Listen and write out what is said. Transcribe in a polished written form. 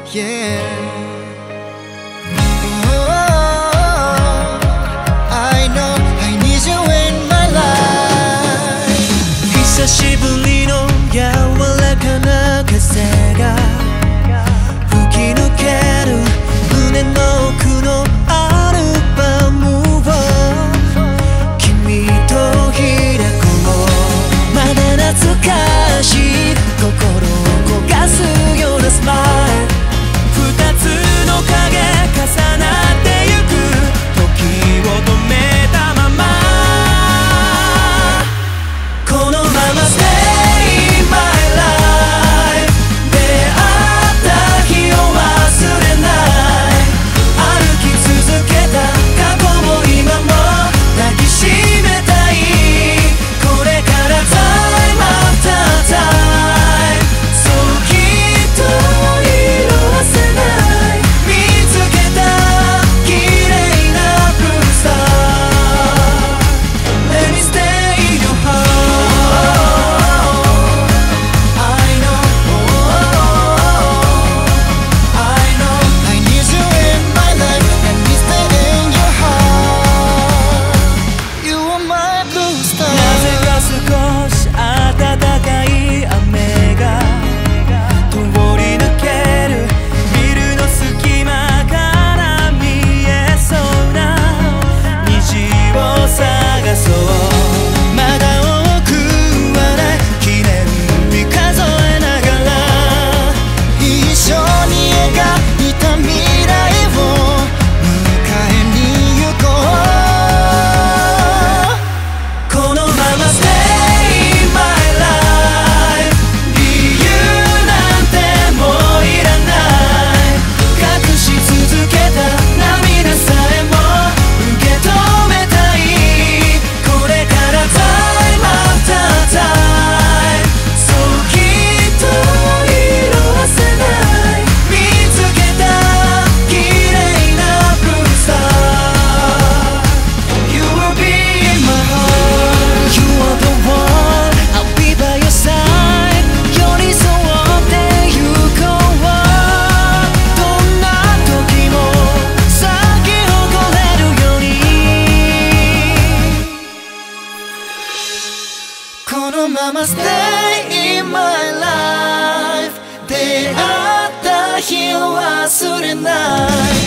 Yeah. I know I need you in my life. 久しぶりの柔らかな風が吹き抜ける胸の奥のアルバムを君と開こう。まだ懐かしい心を焦がすようなスマイル。二つの影重なってゆく時を止めたままこのまま Stay in my life 出会った日を忘れない歩き続けた過去も今も抱きしめたいこれから Time after time そうきっと色褪せない見つけた綺麗なブルースター Let me stay in your heart I know I know I need you in my life. Let me stay in your heart. You are my blue star. なぜか少し暖かい雨が通り抜けるビルの隙間から見えそうな虹を探そうまだ多くはない記念日数えながら一緒に描いた未来を迎えに行こう。 このまま Stay in my life 理由なんてもういらない隠し続けた涙さえも受け止めたいこれから Time after time そうきっと色褪せない見つけた綺麗なブルースター You will be in my heart You are the one I'll be by your side 寄り添ってゆこうどんな時も咲き誇れるようにこのまま Stay in my life 出会った日を忘れない